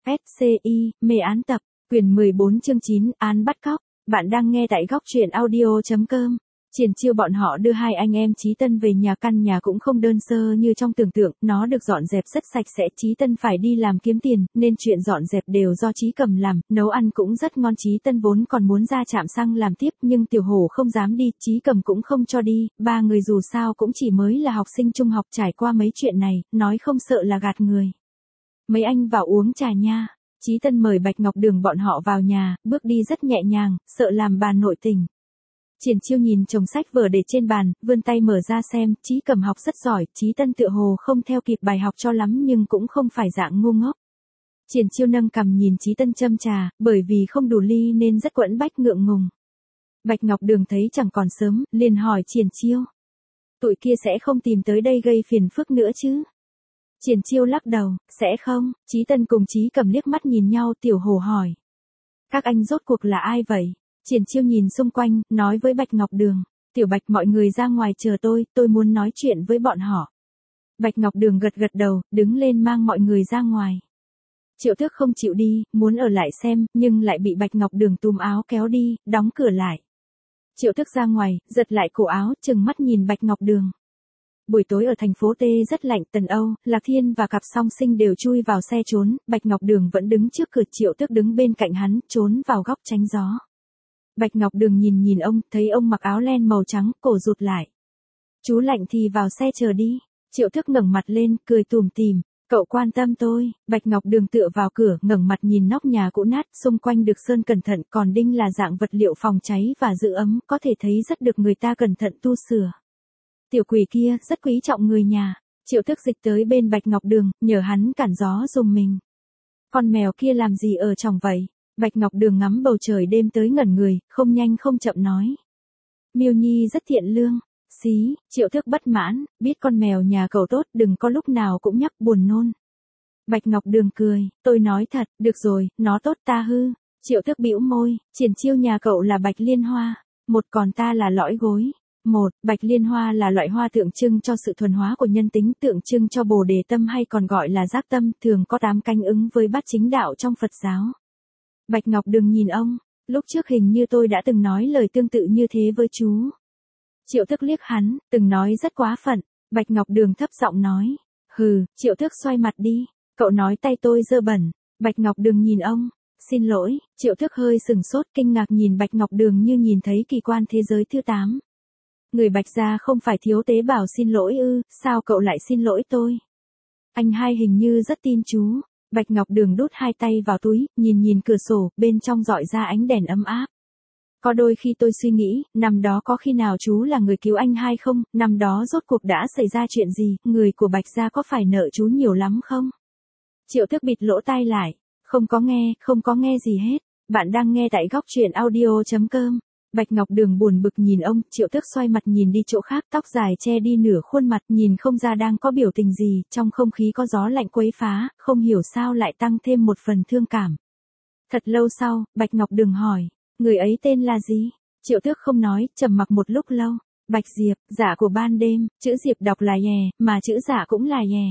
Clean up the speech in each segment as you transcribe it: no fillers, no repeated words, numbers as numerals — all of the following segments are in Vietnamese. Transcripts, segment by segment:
SCI, mê án tập, quyển 14 chương 9, án bắt cóc. Bạn đang nghe tại góc truyện audio.com. Triển Chiêu bọn họ đưa hai anh em Chí Tân về nhà, căn nhà cũng không đơn sơ như trong tưởng tượng, nó được dọn dẹp rất sạch sẽ. Chí Tân phải đi làm kiếm tiền, nên chuyện dọn dẹp đều do Chí Cầm làm, nấu ăn cũng rất ngon. Chí Tân vốn còn muốn ra trạm xăng làm tiếp, nhưng Tiểu Hổ không dám đi, Chí Cầm cũng không cho đi, ba người dù sao cũng chỉ mới là học sinh trung học, trải qua mấy chuyện này, nói không sợ là gạt người. Mấy anh vào uống trà nha. Chí Tân mời Bạch Ngọc Đường bọn họ vào nhà, bước đi rất nhẹ nhàng, sợ làm bà nội tình. Triển Chiêu nhìn chồng sách vở để trên bàn, vươn tay mở ra xem, Chí Cầm học rất giỏi, Chí Tân tựa hồ không theo kịp bài học cho lắm nhưng cũng không phải dạng ngu ngốc. Triển Chiêu nâng cằm nhìn Chí Tân châm trà, bởi vì không đủ ly nên rất quẫn bách ngượng ngùng. Bạch Ngọc Đường thấy chẳng còn sớm, liền hỏi Triển Chiêu. Tụi kia sẽ không tìm tới đây gây phiền phức nữa chứ? Triển Chiêu lắc đầu, sẽ không. Chí Tân cùng Chí Cầm liếc mắt nhìn nhau. Tiểu Hổ hỏi. Các anh rốt cuộc là ai vậy? Triển Chiêu nhìn xung quanh, nói với Bạch Ngọc Đường. Tiểu Bạch, mọi người ra ngoài chờ tôi muốn nói chuyện với bọn họ. Bạch Ngọc Đường gật gật đầu, đứng lên mang mọi người ra ngoài. Triệu Tước không chịu đi, muốn ở lại xem, nhưng lại bị Bạch Ngọc Đường túm áo kéo đi, đóng cửa lại. Triệu Tước ra ngoài, giật lại cổ áo, trừng mắt nhìn Bạch Ngọc Đường. Buổi tối ở thành phố T rất lạnh, Tần Âu, Lạc Thiên và cặp song sinh đều chui vào xe trốn, Bạch Ngọc Đường vẫn đứng trước cửa, Triệu Tước đứng bên cạnh hắn, trốn vào góc tránh gió. Bạch Ngọc Đường nhìn ông, thấy ông mặc áo len màu trắng, cổ rụt lại. Chú lạnh thì vào xe chờ đi. Triệu Tước ngẩng mặt lên, cười tủm tỉm. Cậu quan tâm tôi. Bạch Ngọc Đường tựa vào cửa, ngẩng mặt nhìn nóc nhà cũ nát, xung quanh được sơn cẩn thận, còn đinh là dạng vật liệu phòng cháy và giữ ấm, có thể thấy rất được người ta cẩn thận tu sửa. Tiểu quỷ kia, rất quý trọng người nhà. Triệu Tước dịch tới bên Bạch Ngọc Đường, nhờ hắn cản gió giùm mình. Con mèo kia làm gì ở trong vậy? Bạch Ngọc Đường ngắm bầu trời đêm tới ngẩn người, không nhanh không chậm nói. Miêu Nhi rất thiện lương. Xí, Triệu Tước bất mãn, biết con mèo nhà cậu tốt, đừng có lúc nào cũng nhắc buồn nôn. Bạch Ngọc Đường cười, tôi nói thật, được rồi, nó tốt ta hư. Triệu Tước bĩu môi, Triển Chiêu nhà cậu là Bạch Liên Hoa, một còn ta là lõi gối. Một, Bạch Liên Hoa là loại hoa tượng trưng cho sự thuần hóa của nhân tính, tượng trưng cho Bồ Đề tâm hay còn gọi là giác tâm, thường có 8 cánh ứng với bát chính đạo trong Phật giáo. Bạch Ngọc Đường nhìn ông, lúc trước hình như tôi đã từng nói lời tương tự như thế với chú. Triệu Tước liếc hắn, từng nói rất quá phận. Bạch Ngọc Đường thấp giọng nói. Hừ, Triệu Tước xoay mặt đi. Cậu nói tay tôi dơ bẩn. Bạch Ngọc Đường nhìn ông. Xin lỗi. Triệu Tước hơi sừng sốt, kinh ngạc nhìn Bạch Ngọc Đường như nhìn thấy kỳ quan thế giới thứ 8. Người Bạch gia không phải thiếu tế bào xin lỗi ư? Sao cậu lại xin lỗi tôi? Anh hai hình như rất tin chú. Bạch Ngọc Đường đút hai tay vào túi, nhìn cửa sổ, bên trong rọi ra ánh đèn ấm áp. Có đôi khi tôi suy nghĩ, năm đó có khi nào chú là người cứu anh hai không, năm đó rốt cuộc đã xảy ra chuyện gì, người của Bạch gia có phải nợ chú nhiều lắm không? Triệu Tước bịt lỗ tai lại, không có nghe gì hết. Bạn đang nghe tại góc truyện audio.com. Bạch Ngọc Đường buồn bực nhìn ông, Triệu Tước xoay mặt nhìn đi chỗ khác, tóc dài che đi nửa khuôn mặt, nhìn không ra đang có biểu tình gì, trong không khí có gió lạnh quấy phá, không hiểu sao lại tăng thêm một phần thương cảm. Thật lâu sau, Bạch Ngọc Đường hỏi, người ấy tên là gì? Triệu Tước không nói, trầm mặc một lúc lâu. Bạch Diệp, giả của ban đêm, chữ Diệp đọc là yè, mà chữ giả cũng là yè.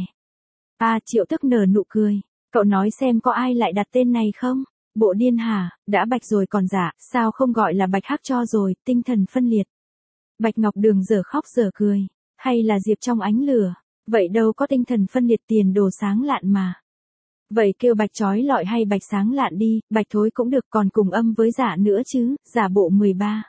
À, Triệu Tước nở nụ cười, cậu nói xem có ai lại đặt tên này không? Bộ điên hả, đã Bạch rồi còn giả, sao không gọi là Bạch Hắc cho rồi, tinh thần phân liệt. Bạch Ngọc Đường giờ khóc giờ cười, hay là Diệp trong ánh lửa, vậy đâu có tinh thần phân liệt tiền đồ sáng lạn mà. Vậy kêu Bạch chói lọi hay Bạch sáng lạn đi, Bạch thối cũng được, còn cùng âm với giả nữa chứ, giả bộ 13.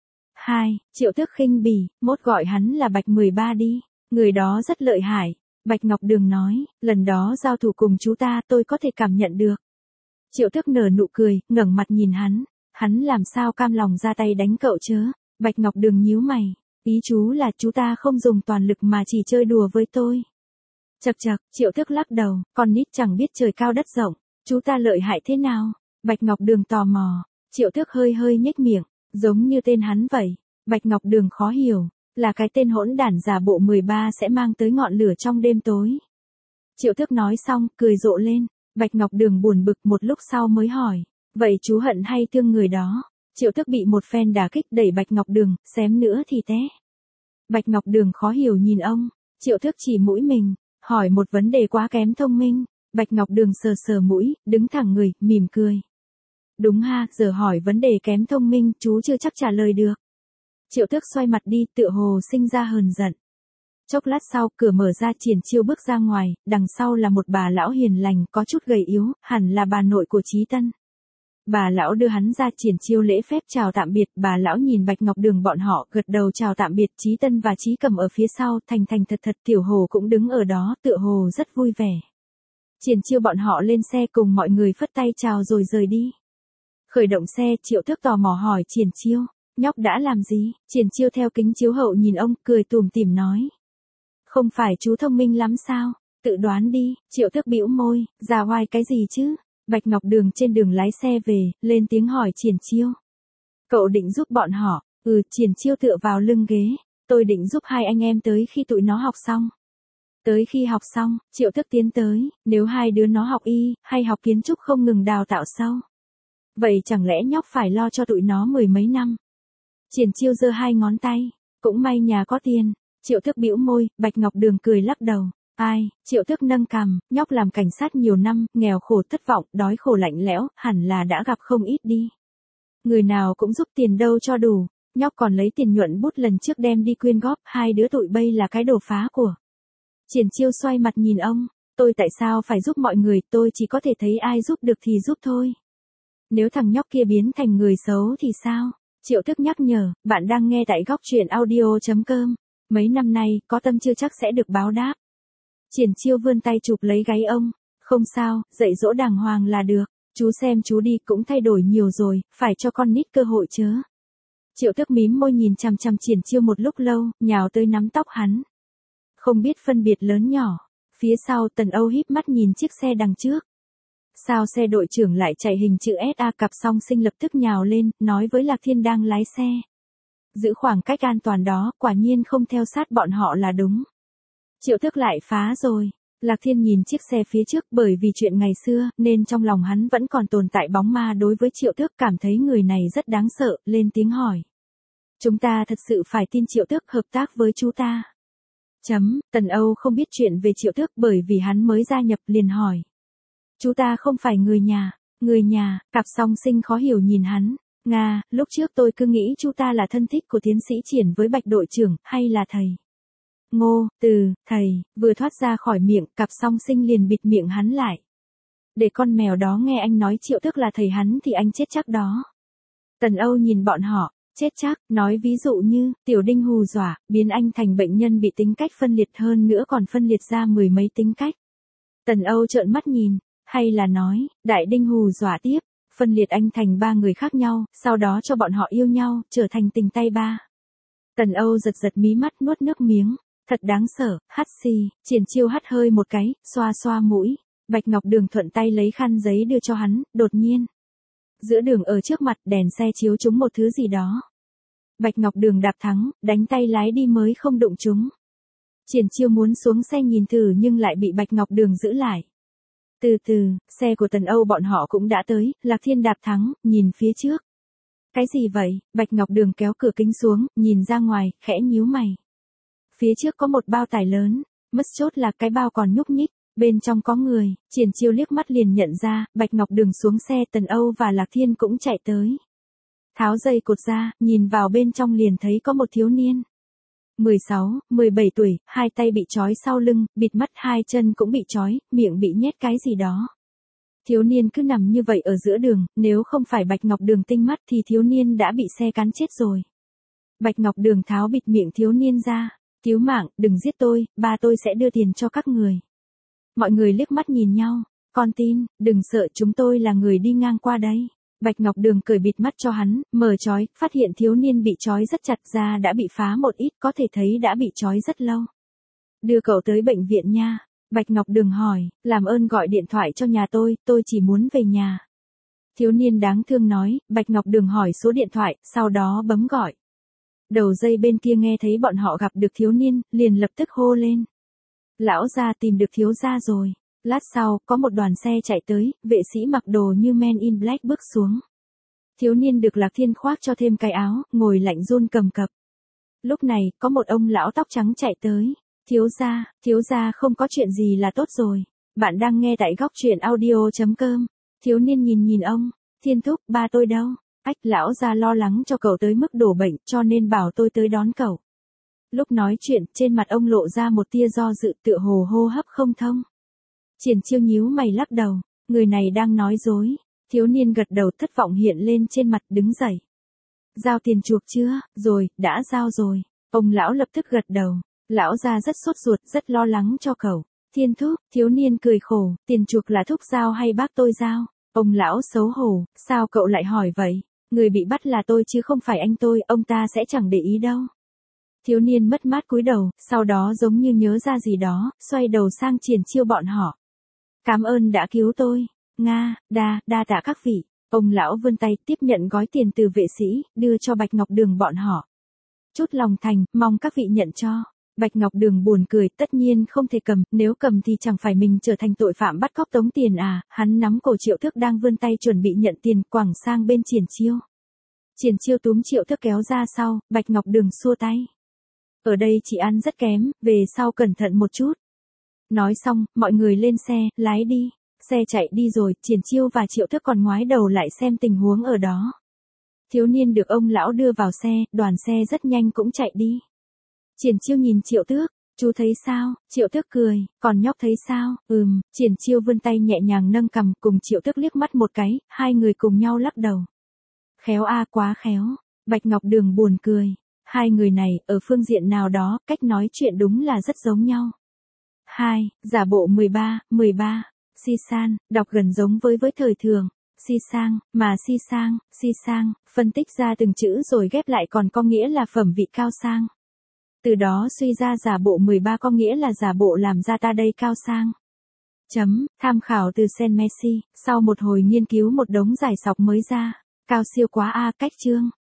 2, Triệu Tước khinh bỉ, mốt gọi hắn là Bạch 13 đi, người đó rất lợi hại. Bạch Ngọc Đường nói, lần đó giao thủ cùng chú ta tôi có thể cảm nhận được. Triệu Tước nở nụ cười, ngẩng mặt nhìn hắn làm sao cam lòng ra tay đánh cậu chớ? Bạch Ngọc Đường nhíu mày, ý chú là chú ta không dùng toàn lực mà chỉ chơi đùa với tôi. Chậc chậc, Triệu Tước lắc đầu, con nít chẳng biết trời cao đất rộng, chú ta lợi hại thế nào? Bạch Ngọc Đường tò mò, Triệu Tước hơi nhếch miệng, giống như tên hắn vậy. Bạch Ngọc Đường khó hiểu, là cái tên hỗn đản giả bộ 13 sẽ mang tới ngọn lửa trong đêm tối. Triệu Tước nói xong, cười rộ lên. Bạch Ngọc Đường buồn bực một lúc sau mới hỏi, vậy chú hận hay thương người đó? Triệu Tước bị một phen đả kích đẩy Bạch Ngọc Đường, xém nữa thì té. Bạch Ngọc Đường khó hiểu nhìn ông, Triệu Tước chỉ mũi mình, hỏi một vấn đề quá kém thông minh. Bạch Ngọc Đường sờ sờ mũi, đứng thẳng người, mỉm cười. Đúng ha, giờ hỏi vấn đề kém thông minh, chú chưa chắc trả lời được. Triệu Tước xoay mặt đi, tựa hồ sinh ra hờn giận. Chốc lát sau, cửa mở ra, Triển Chiêu bước ra ngoài, đằng sau là một bà lão hiền lành, có chút gầy yếu, hẳn là bà nội của Chí Tân. Bà lão đưa hắn ra, Triển Chiêu lễ phép chào tạm biệt, bà lão nhìn Bạch Ngọc Đường bọn họ, gật đầu chào tạm biệt. Chí Tân và Chí Cầm ở phía sau, thành thành thật thật, Tiểu Hồ cũng đứng ở đó, tựa hồ rất vui vẻ. Triển Chiêu bọn họ lên xe cùng mọi người phất tay chào rồi rời đi. Khởi động xe, Triệu Tước tò mò hỏi Triển Chiêu, nhóc đã làm gì? Triển Chiêu theo kính chiếu hậu nhìn ông, cười tủm tỉm nói. Không phải chú thông minh lắm sao? Tự đoán đi. Triệu Tước bĩu môi, già hoài cái gì chứ? Bạch Ngọc Đường trên đường lái xe về, lên tiếng hỏi Triển Chiêu. Cậu định giúp bọn họ? Triển Chiêu tựa vào lưng ghế. Tôi định giúp hai anh em tới khi tụi nó học xong. Tới khi học xong, Triệu Tước tiến tới, nếu hai đứa nó học y, hay học kiến trúc không ngừng đào tạo sau. Vậy chẳng lẽ nhóc phải lo cho tụi nó 10 mấy năm? Triển Chiêu giơ hai ngón tay, cũng may nhà có tiền. Triệu Tước bĩu môi, Bạch Ngọc Đường cười lắc đầu. Ai? Triệu Tước nâng cằm, nhóc làm cảnh sát nhiều năm, nghèo khổ thất vọng, đói khổ lạnh lẽo, hẳn là đã gặp không ít đi. Người nào cũng giúp tiền đâu cho đủ, nhóc còn lấy tiền nhuận bút lần trước đem đi quyên góp, hai đứa tụi bây là cái đồ phá của. Triển Chiêu xoay mặt nhìn ông, tôi tại sao phải giúp mọi người, tôi chỉ có thể thấy ai giúp được thì giúp thôi. Nếu thằng nhóc kia biến thành người xấu thì sao? Triệu Tước nhắc nhở, bạn đang nghe tại góc truyện audio.com. Mấy năm nay, có tâm chưa chắc sẽ được báo đáp. Triển Chiêu vươn tay chụp lấy gáy ông. Không sao, dạy dỗ đàng hoàng là được. Chú xem chú đi cũng thay đổi nhiều rồi, phải cho con nít cơ hội chớ. Triệu Tước mím môi nhìn chằm chằm Triển Chiêu một lúc lâu, nhào tới nắm tóc hắn. Không biết phân biệt lớn nhỏ. Phía sau Tần Âu híp mắt nhìn chiếc xe đằng trước. Sao xe đội trưởng lại chạy hình chữ SA? Cặp song sinh lập tức nhào lên, nói với Lạc Thiên đang lái xe. Giữ khoảng cách an toàn đó, quả nhiên không theo sát bọn họ là đúng. Triệu Tước lại phá rồi. Lạc Thiên nhìn chiếc xe phía trước, bởi vì chuyện ngày xưa, nên trong lòng hắn vẫn còn tồn tại bóng ma đối với Triệu Tước, cảm thấy người này rất đáng sợ, lên tiếng hỏi. Chúng ta thật sự phải tin Triệu Tước hợp tác với chú ta. Tần Âu không biết chuyện về Triệu Tước bởi vì hắn mới gia nhập, liền hỏi. Chú ta không phải người nhà, cặp song sinh khó hiểu nhìn hắn. Nga, lúc trước tôi cứ nghĩ chú ta là thân thích của tiến sĩ Triển với Bạch đội trưởng, hay là thầy. Ngô, từ, thầy, vừa thoát ra khỏi miệng, cặp song sinh liền bịt miệng hắn lại. Để con mèo đó nghe anh nói Triệu Tước là thầy hắn thì anh chết chắc đó. Tần Âu nhìn bọn họ, chết chắc, nói ví dụ như, Tiểu Đinh hù dọa, biến anh thành bệnh nhân bị tính cách phân liệt, hơn nữa còn phân liệt ra 10 mấy tính cách. Tần Âu trợn mắt nhìn, hay là nói, Đại Đinh hù dọa tiếp, phân liệt anh thành 3 người khác nhau, sau đó cho bọn họ yêu nhau, trở thành tình tay ba. Tần Âu giật giật mí mắt, nuốt nước miếng, thật đáng sợ, hắt xì. Triển Chiêu hắt hơi một cái, xoa xoa mũi. Bạch Ngọc Đường thuận tay lấy khăn giấy đưa cho hắn, đột nhiên. Giữa đường ở trước mặt, đèn xe chiếu trúng một thứ gì đó. Bạch Ngọc Đường đạp thắng, đánh tay lái đi mới không đụng chúng. Triển Chiêu muốn xuống xe nhìn thử nhưng lại bị Bạch Ngọc Đường giữ lại. Từ từ, xe của Tần Âu bọn họ cũng đã tới, Lạc Thiên đạp thắng, nhìn phía trước. Cái gì vậy? Bạch Ngọc Đường kéo cửa kính xuống, nhìn ra ngoài, khẽ nhíu mày. Phía trước có một bao tải lớn, mất chốt là cái bao còn nhúc nhích, bên trong có người. Triển Chiêu liếc mắt liền nhận ra, Bạch Ngọc Đường xuống xe, Tần Âu và Lạc Thiên cũng chạy tới. Tháo dây cột ra, nhìn vào bên trong liền thấy có một thiếu niên. 16, 17 tuổi, hai tay bị trói sau lưng, bịt mắt, hai chân cũng bị trói, miệng bị nhét cái gì đó. Thiếu niên cứ nằm như vậy ở giữa đường, nếu không phải Bạch Ngọc Đường tinh mắt thì thiếu niên đã bị xe cán chết rồi. Bạch Ngọc Đường tháo bịt miệng thiếu niên ra. Cứu mạng, đừng giết tôi, ba tôi sẽ đưa tiền cho các người. Mọi người liếc mắt nhìn nhau. Con tin, đừng sợ, chúng tôi là người đi ngang qua đây. Bạch Ngọc Đường cởi bịt mắt cho hắn, mở trói, phát hiện thiếu niên bị trói rất chặt, da đã bị phá một ít, có thể thấy đã bị trói rất lâu. Đưa cậu tới bệnh viện nha. Bạch Ngọc Đường hỏi, làm ơn gọi điện thoại cho nhà tôi chỉ muốn về nhà. Thiếu niên đáng thương nói, Bạch Ngọc Đường hỏi số điện thoại, sau đó bấm gọi. Đầu dây bên kia nghe thấy bọn họ gặp được thiếu niên, liền lập tức hô lên. Lão gia tìm được thiếu gia rồi. Lát sau, có một đoàn xe chạy tới, vệ sĩ mặc đồ như Men in Black bước xuống. Thiếu niên được Lạc Thiên khoác cho thêm cái áo, ngồi lạnh run cầm cập. Lúc này, có một ông lão tóc trắng chạy tới. Thiếu gia không có chuyện gì là tốt rồi. Bạn đang nghe tại góc truyện audio.com. Thiếu niên nhìn ông. Thiên thúc, ba tôi đâu? Ách, lão gia lo lắng cho cậu tới mức đổ bệnh, cho nên bảo tôi tới đón cậu. Lúc nói chuyện, trên mặt ông lộ ra một tia do dự, tựa hồ hô hấp không thông. Triển Chiêu nhíu mày lắc đầu, người này đang nói dối. Thiếu niên gật đầu, thất vọng hiện lên trên mặt, đứng dậy. Giao tiền chuộc chưa? Rồi, đã giao rồi. Ông lão lập tức gật đầu. Lão gia rất sốt ruột, rất lo lắng cho cậu. Thiên thúc, thiếu niên cười khổ, tiền chuộc là thúc giao hay bác tôi giao? Ông lão xấu hổ, sao cậu lại hỏi vậy? Người bị bắt là tôi chứ không phải anh tôi, ông ta sẽ chẳng để ý đâu. Thiếu niên mất mát cúi đầu, sau đó giống như nhớ ra gì đó, xoay đầu sang Triển Chiêu bọn họ. Cảm ơn đã cứu tôi. Nga, đa tạ các vị. Ông lão vươn tay tiếp nhận gói tiền từ vệ sĩ, đưa cho Bạch Ngọc Đường bọn họ. Chút lòng thành, mong các vị nhận cho. Bạch Ngọc Đường buồn cười, tất nhiên không thể cầm, nếu cầm thì chẳng phải mình trở thành tội phạm bắt cóc tống tiền à. Hắn nắm cổ Triệu Thức đang vươn tay chuẩn bị nhận tiền, quẳng sang bên Triển Chiêu. Triển Chiêu túm Triệu Thức kéo ra sau, Bạch Ngọc Đường xua tay. Ở đây chị ăn rất kém, về sau cẩn thận một chút. Nói xong, mọi người lên xe, lái đi. Xe chạy đi rồi, Triển Chiêu và Triệu Thức còn ngoái đầu lại xem tình huống ở đó. Thiếu niên được ông lão đưa vào xe, đoàn xe rất nhanh cũng chạy đi. Triển Chiêu nhìn Triệu Tước, chú thấy sao? Triệu Tước cười, còn nhóc thấy sao? Triển Chiêu vươn tay nhẹ nhàng nâng cằm, cùng Triệu Tước liếc mắt một cái, hai người cùng nhau lắc đầu. Khéo a, quá khéo. Bạch Ngọc Đường buồn cười. Hai người này, ở phương diện nào đó, cách nói chuyện đúng là rất giống nhau. 2. Giả bộ 13. Si san, đọc gần giống với thời thường. Si sang, mà si sang, phân tích ra từng chữ rồi ghép lại còn có nghĩa là phẩm vị cao sang. Từ đó suy ra giả bộ 13 có nghĩa là giả bộ làm ra ta đây cao sang. Tham khảo từ Saint Messi, sau một hồi nghiên cứu một đống giải sọc mới ra. Cao siêu quá a, cách chương.